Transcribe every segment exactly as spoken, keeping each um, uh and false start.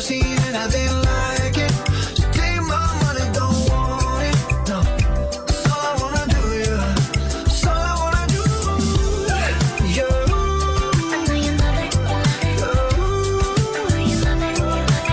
seen anything like it. So take my money, don't want it. No, that's all I wanna do, yeah. That's all I wanna do, yeah. I know you love it, you love it. I know you love it, you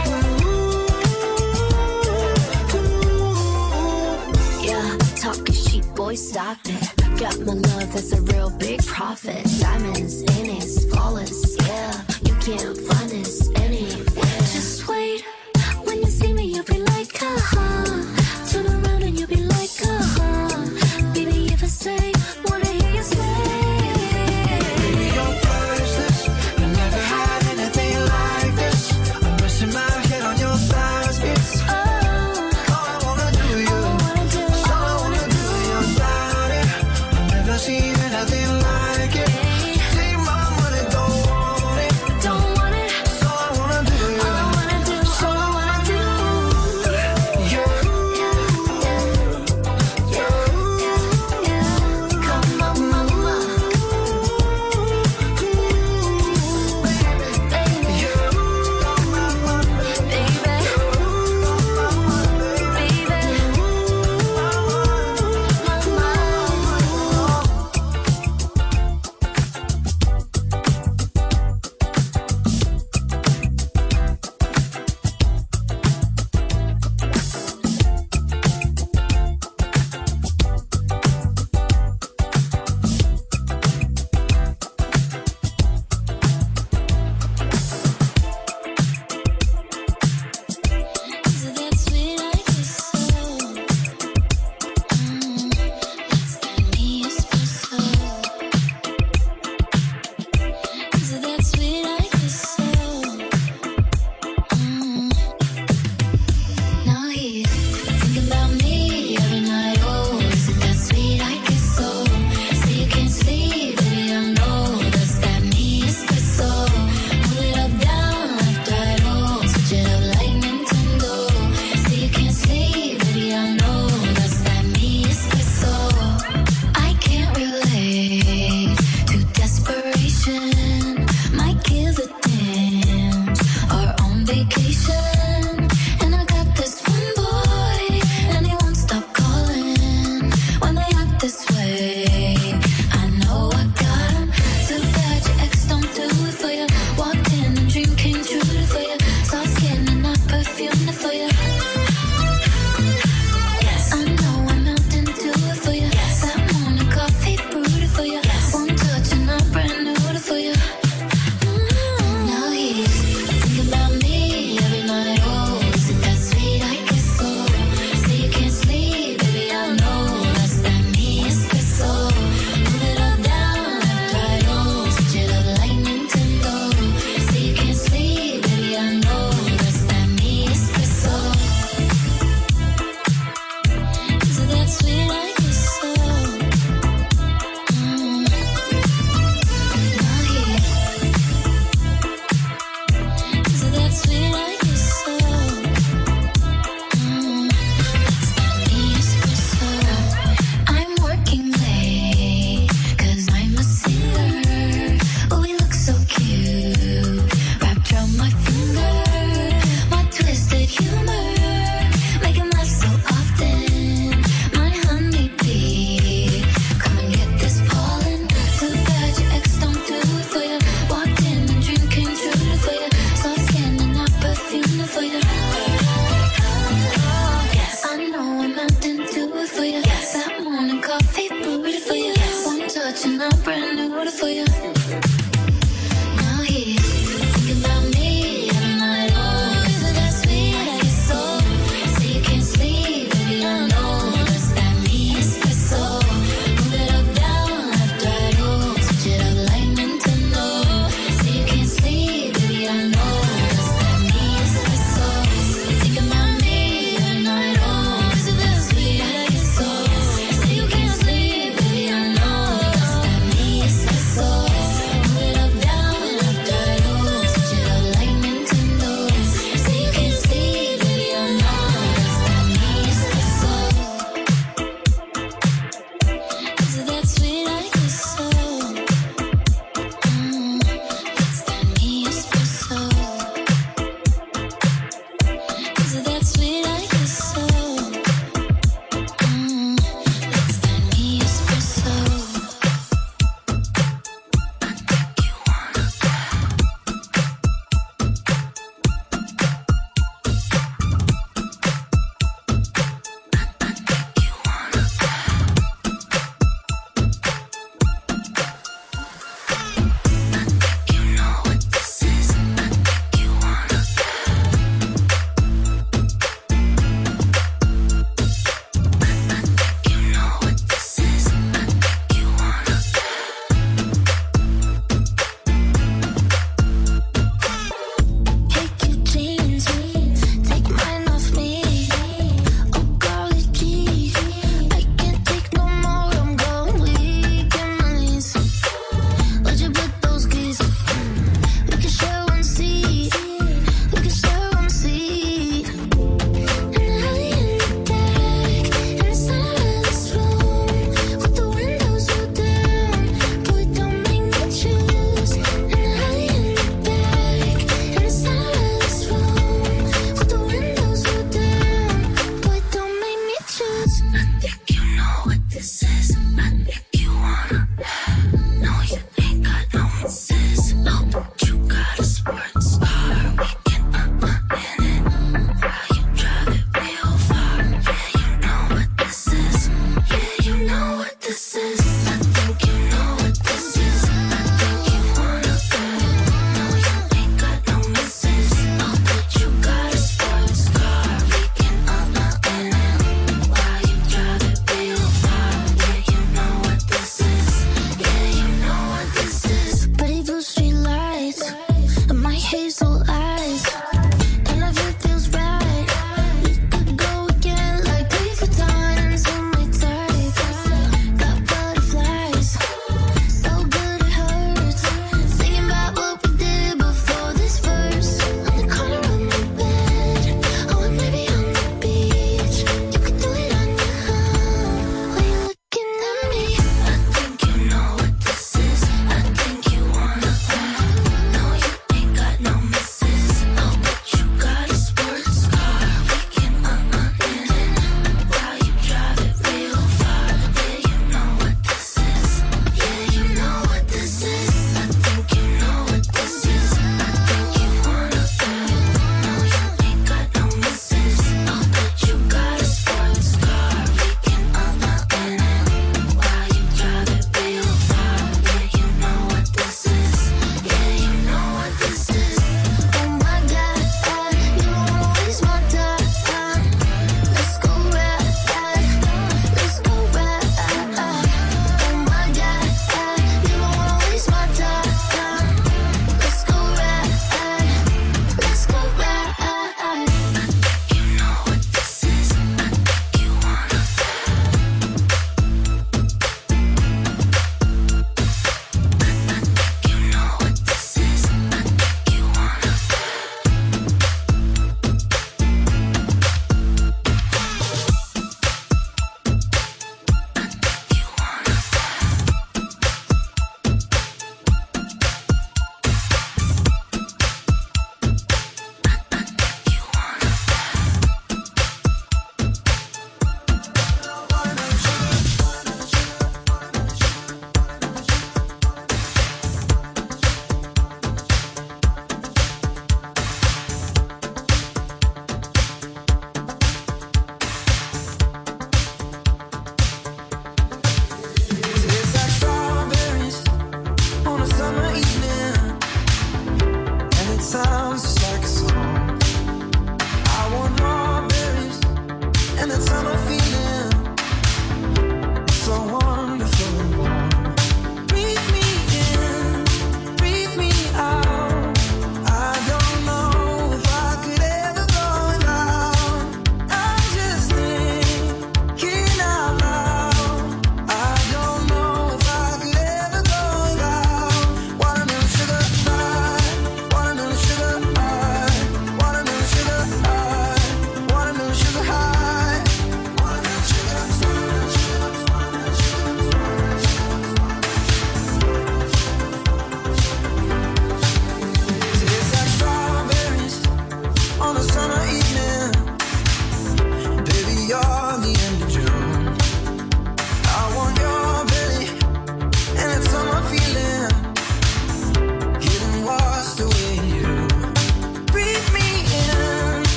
love it. Yeah, talking sheep, boy, stop it. Got my love, that's a real big profit. Diamonds in it, flawless, yeah. You can't find this anywhere. Just wait, when you see me, you'll be like, uh-huh. Turn around and you'll be like, uh-huh. Baby, if I say, wanna hear you say. Baby, you're priceless. I never had anything like this. I'm resting my head on your thighs, it's Oh, all I wanna do, all I yeah. wanna do, That's all I all I wanna wanna do, your body. I've never seen anything like it. Take my money, don't want it. don't want it. That's all I wanna do, All I yeah. wanna do, all I wanna do. Yeah, Come on, mama, baby, Is it that sweet I kiss so? Mm, that's that me espresso. Is it that sweet I kiss so? Mm. Now he's thinking about me every night. Oh, is it that sweet I kiss so? Say you can't sleep, baby, I know that's that me espresso. Pull it up, down, left, right, oh, switch it up like Nintendo. Say you can't sleep, baby, I know that's that me espresso. I can't relate to desperation. Might give a damn. Are on vacation, and I got this one boy, and he won't stop calling when they act this way. I know I got him. Too bad your ex don't do it for you. Walked in and dream came true for you. Saw skin and I perfumed it for you. Yes, I know I'm melting to it for you. That morning coffee brewed it for you. One touch and I brand new it for you. Now he's thinking about me every night.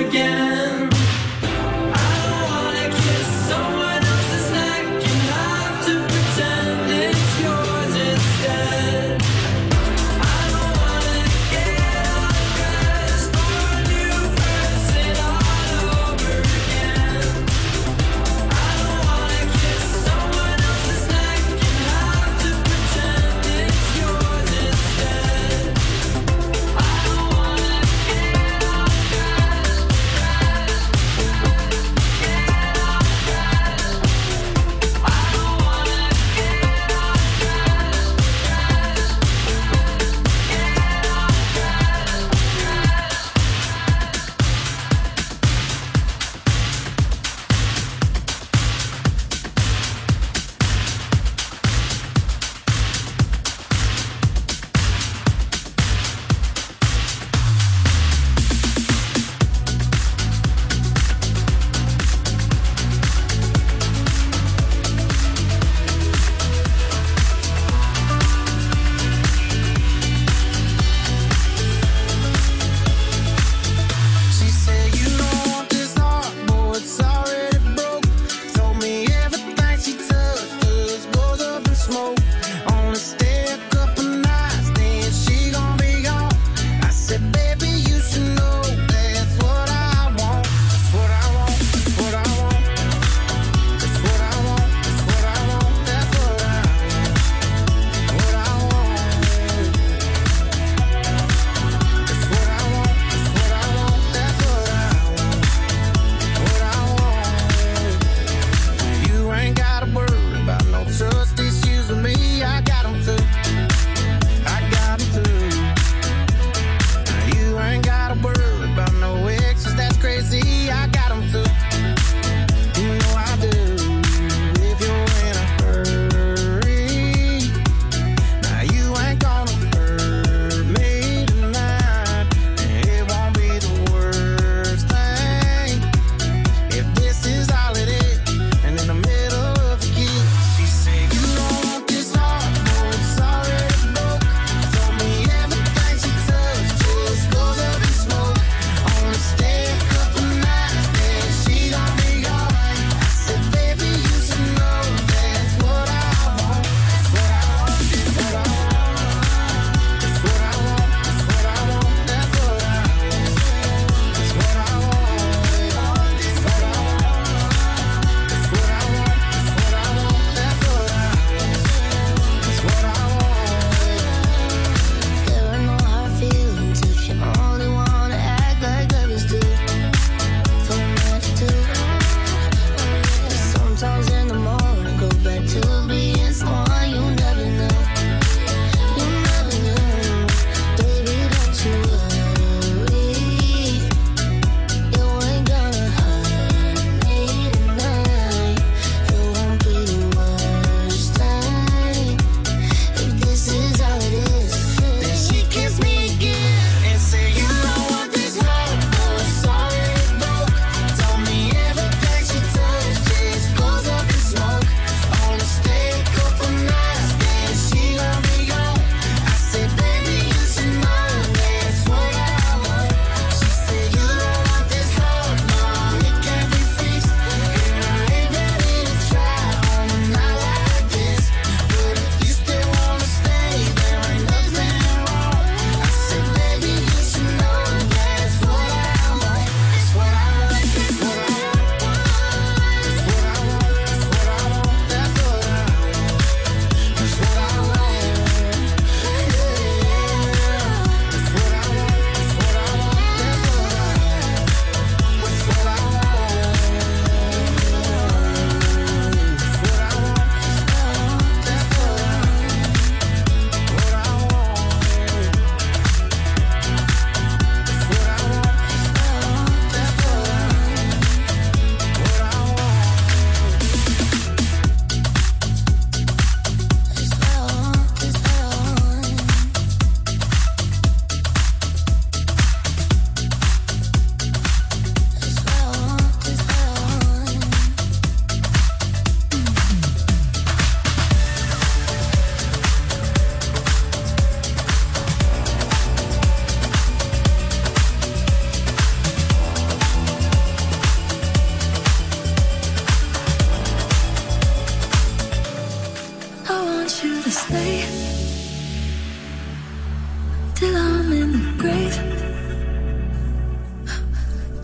again. I don't wanna kiss someone else's neck and have to pretend it's yours instead. I don't wanna get undressed for a new person all over again. I don't wanna kiss someone else's neck and have to pretend it's yours instead. I don't wanna get undressed.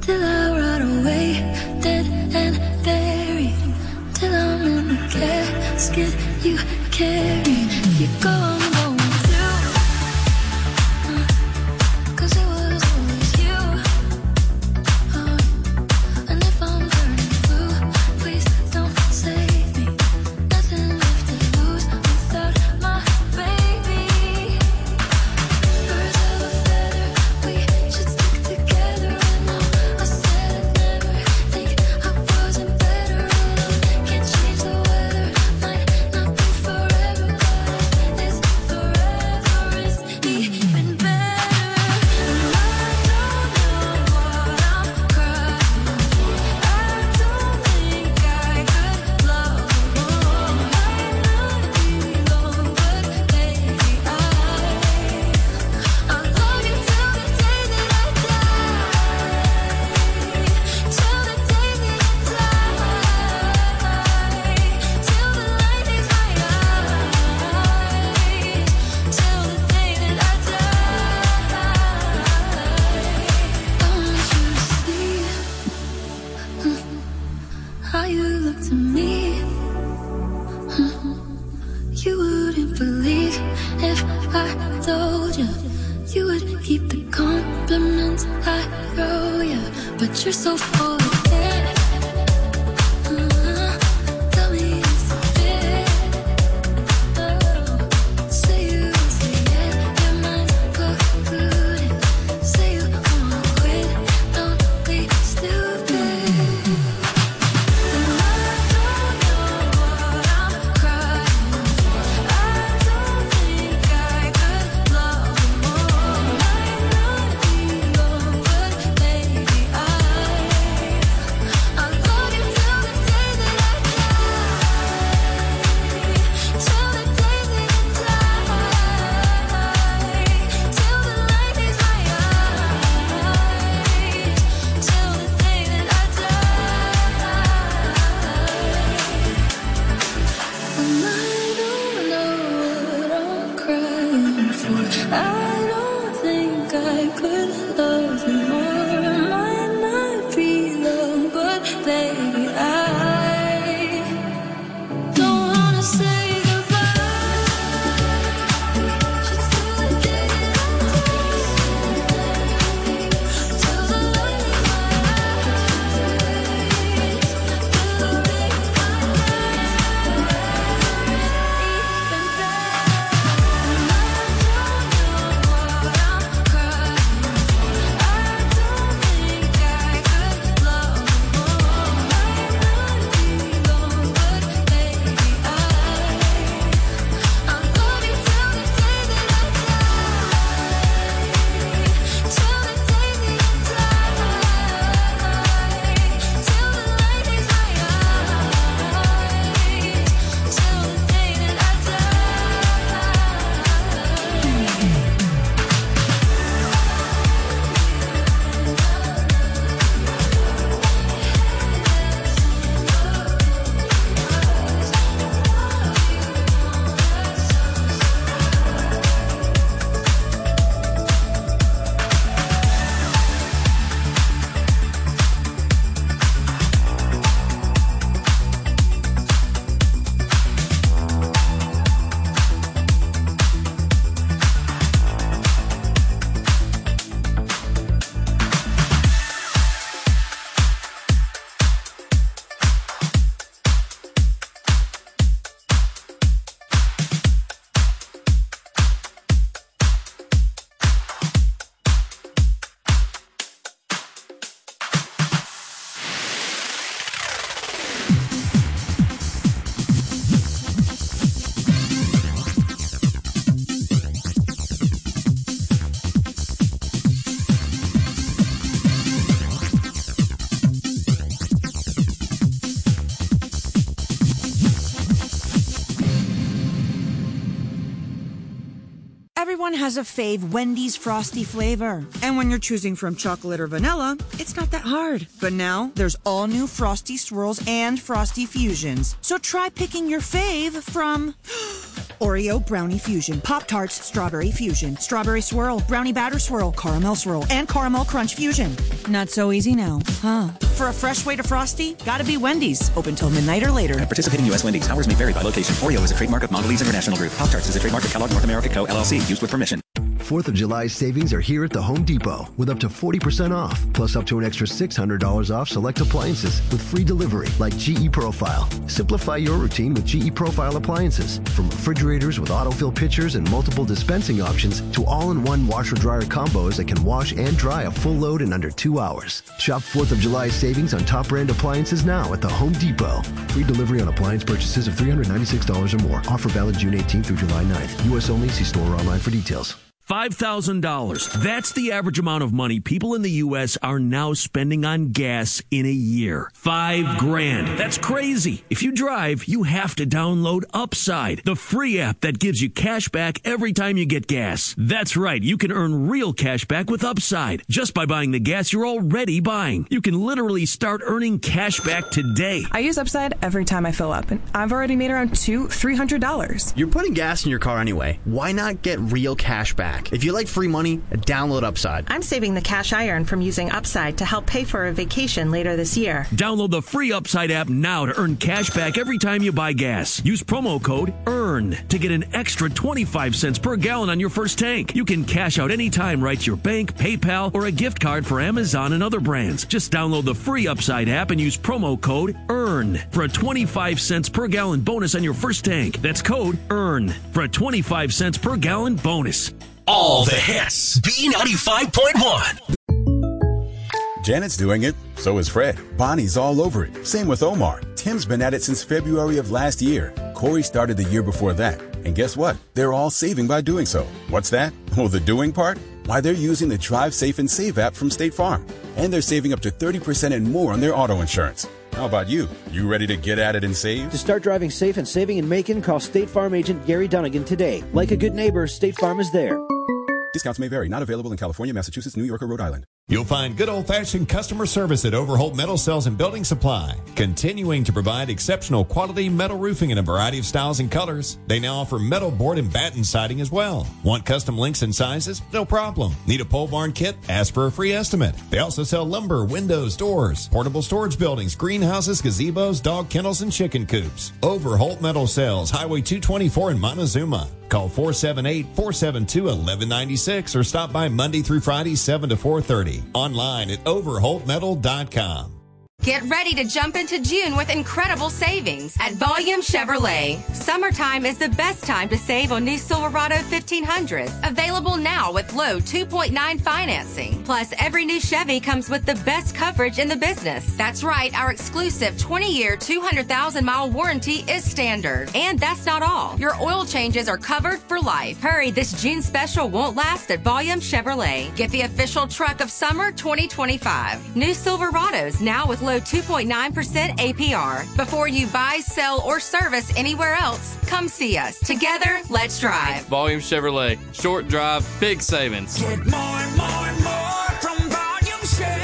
till I rot away, dead and buried, till I'm in the casket you carry. If you go, I'm going too, uh, 'cause it was always you. Uh, and if I'm turning blue, please don't save me. Nothing left to lose without my baby. Birds of a feather, we should stick together. And no, I said I'd never think I wasn't better alone. Can't change the weather, might not be forever, but it's forever is even better. And I don't know what I'm crying for. I don't think I could love more. Might not be long, but baby, I I'll love you till the day that I die. Till the day that I die. Till the light leaves my eyes. Till the day that I die. I want you to see how you look to me. You wouldn't believe if I told you. You would keep the compliments I throw you, but you're so full of it. Uh, Tell me it's a fit. Oh, say you won't say it, your mind's polluted. Say you wanna quit, don't be stupid. And I don't know what I'm crying for. I don't think I could love more. Might not be long, but baby, I I love you till the day that I die. Till the day that I die. Till the light leaves my eyes. Till the day that I die. And I don't know what I'm crying for. I don't think I could love you more. It might not be long, but baby, I don't wanna say goodbye. Just till the day that I die. Till the light leaves my eyes. Till the day I Everyone has a fave Wendy's Frosty flavor. And when you're choosing from chocolate or vanilla, it's not that hard. But now, there's all new Frosty Swirls and Frosty Fusions. So try picking your fave from Oreo Brownie Fusion, Pop-Tarts Strawberry Fusion, Strawberry Swirl, Brownie Batter Swirl, Caramel Swirl, and Caramel Crunch Fusion. Not so easy now, huh? For a fresh way to Frosty, gotta be Wendy's. Open till midnight or later. At participating U S Wendy's, hours may vary by location. Oreo is a trademark of Mondelez International Group. Pop-Tarts is a trademark of Kellogg North America Co. L L C. Used with permission. fourth of July savings are here at the Home Depot with up to forty percent off, plus up to an extra six hundred dollars off select appliances with free delivery like G E Profile. Simplify your routine with G E Profile appliances. From refrigerators with autofill pitchers and multiple dispensing options to all-in-one washer-dryer combos that can wash and dry a full load in under two hours. Shop fourth of July savings on top brand appliances now at the Home Depot. Free delivery on appliance purchases of three hundred ninety-six dollars or more. Offer valid June eighteenth through July ninth. U S only. See store or online for details. five thousand dollars. That's the average amount of money people in the U S are now spending on gas in a year. Five grand. That's crazy. If you drive, you have to download Upside, the free app that gives you cash back every time you get gas. That's right. You can earn real cash back with Upside just by buying the gas you're already buying. You can literally start earning cash back today. I use Upside every time I fill up, and I've already made around two, three hundred dollars. You're putting gas in your car anyway. Why not get real cash back? If you like free money, download Upside. I'm saving the cash I earn from using Upside to help pay for a vacation later this year. Download the free Upside app now to earn cash back every time you buy gas. Use promo code EARN to get an extra twenty-five cents per gallon on your first tank. You can cash out anytime right to your bank, PayPal, or a gift card for Amazon and other brands. Just download the free Upside app and use promo code EARN for a twenty-five cents per gallon bonus on your first tank. That's code EARN for a twenty-five cents per gallon bonus. All the hits. B ninety-five point one. Janet's doing it. So is Fred. Bonnie's all over it. Same with Omar. Tim's been at it since February of last year. Corey started the year before that. And guess what? They're all saving by doing so. What's that? Oh, the doing part? Why, they're using the Drive Safe and Save app from State Farm. And they're saving up to thirty percent and more on their auto insurance. How about you? You ready to get at it and save? To start driving safe and saving in Macon, call State Farm agent Gary Dunnigan today. Like a good neighbor, State Farm is there. Discounts may vary. Not available in California, Massachusetts, New York, or Rhode Island. You'll find good old-fashioned customer service at Overholt Metal Cells and Building Supply, continuing to provide exceptional quality metal roofing in a variety of styles and colors. They now offer metal board and batten siding as well. Want custom lengths and sizes? No problem. Need a pole barn kit? Ask for a free estimate. They also sell lumber, windows, doors, portable storage buildings, greenhouses, gazebos, dog kennels, and chicken coops. Overholt Metal Cells, Highway two twenty-four in Montezuma. Call four seven eight, four seven two, one one nine six or stop by Monday through Friday, seven to four thirty. Online at overholt metal dot com. Get ready to jump into June with incredible savings at Volume Chevrolet. Summertime is the best time to save on new Silverado fifteen hundreds. Available now with low two point nine financing. Plus, every new Chevy comes with the best coverage in the business. That's right, our exclusive twenty-year, two hundred thousand mile warranty is standard. And that's not all. Your oil changes are covered for life. Hurry, this June special won't last at Volume Chevrolet. Get the official truck of summer twenty twenty-five. New Silverados now with low two point nine percent A P R. Before you buy, sell, or service anywhere else, come see us. Together, let's drive. Volume Chevrolet. Short drive, big savings. Get more and more and more from Volume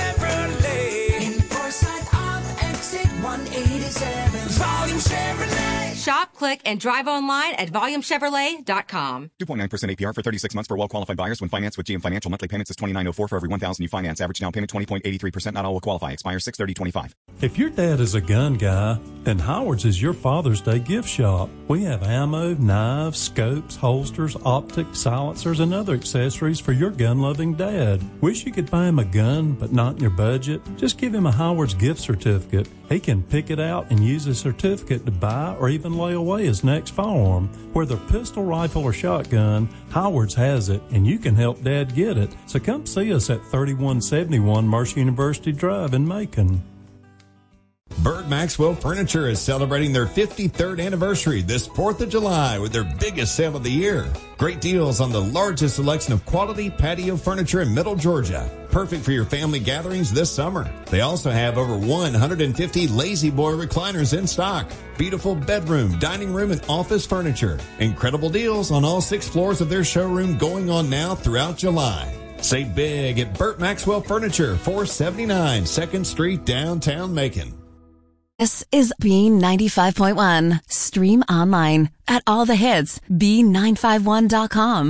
Chevrolet. In Forsyth on exit one eighty-seven. Volume Chevrolet. Shop, click, and drive online at volume chevrolet dot com. two point nine percent A P R for thirty-six months for well-qualified buyers when financed with G M Financial. Monthly payments is twenty-nine oh four for every one thousand you finance. Average down payment twenty point eight three percent. Not all will qualify. Expires six thirty twenty-five. If your dad is a gun guy, then Howard's is your Father's Day gift shop. We have ammo, knives, scopes, holsters, optics, silencers, and other accessories for your gun-loving dad. Wish you could buy him a gun, but not in your budget? Just give him a Howard's gift certificate. He can pick it out and use the certificate to buy or even lay away his next firearm. Whether pistol, rifle, or shotgun, Howard's has it, and you can help Dad get it. So come see us at thirty-one seventy-one Mercer University Drive in Macon. Bird Maxwell Furniture is celebrating their fifty-third anniversary this fourth of July with their biggest sale of the year. Great deals on the largest selection of quality patio furniture in Middle Georgia. Perfect for your family gatherings this summer. They also have over one hundred fifty Lazy Boy recliners in stock. Beautiful bedroom, dining room, and office furniture. Incredible deals on all six floors of their showroom going on now throughout July. Save big at Burt Maxwell Furniture, four seventy-nine second Street, downtown Macon. This is B ninety-five point one. Stream online at all the hits, B nine five one dot com.